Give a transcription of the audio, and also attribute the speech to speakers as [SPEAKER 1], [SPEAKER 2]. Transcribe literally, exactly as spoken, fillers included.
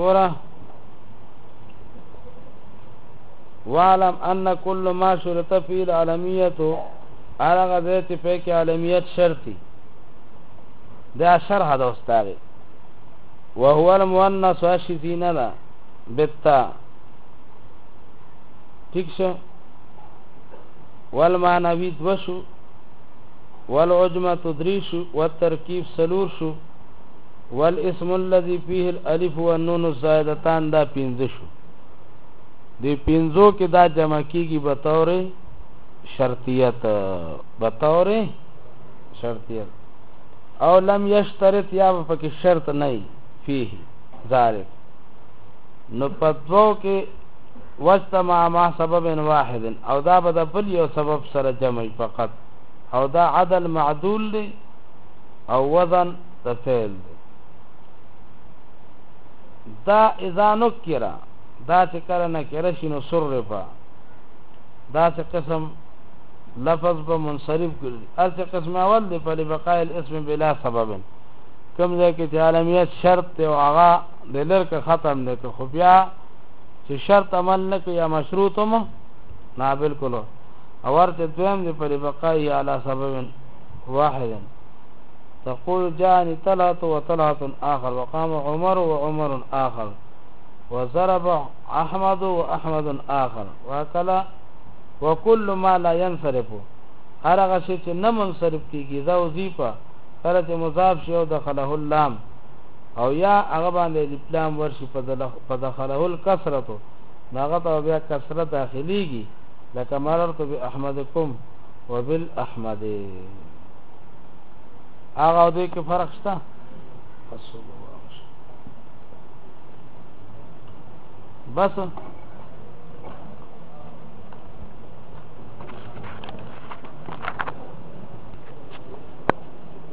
[SPEAKER 1] ګوره وعلم ان كل ما شرط فيه العالمیت هغه ځای چې په کې عالمیت شرطي دا شرح د استاغي وهو المؤنث واشذین لا بالتا ٹھیک شو والمعنوی دوشو والعجمة تدریشو والترکیب سلور شو والاسم الذي فيه الالف والنون الزائدتان دا پینزشو دی پینزو کې دا جمع کیږي بطور شرطیت بطور شرطیت او لم یشترط یا پکې شرط نه فيه ذالک نو پدوو کې واجتمع مع سبب واحد او دا به د بل یو سبب سره جمع فقط او دا عدل معدول دی او وزن د فعل دی دا اذا نکرا دا چې کله نکره شي نو صرفا دا چې قسم لفظ به منصرف کړي هر چې قسم اول دی په بقاء الاسم بلا سبب کوم ځای کې چې عالمیت شرط دی او هغه د لر ختم دی که خو بیا چې شرط عمل نه کوي یا مشروط هم نه بالکل او ورته دویم دی په بقاء على سبب واحد تقول جاءني طلعت وطلعت آخر وقام عمر وعمر آخر وضرب احمد واحمد آخر وکلا وكل ما لا ينصرف هر هغه شی چې نه منصرف کیږي دا وظیفه کله چې مضاف شي او دخله اللام او یا هغه باندې لام ورشي په دخله الکسرة هغه ته بیا کسره داخليږي لکه مررت باحمدکم وبالاحمد هغه دې کې فرق شته بس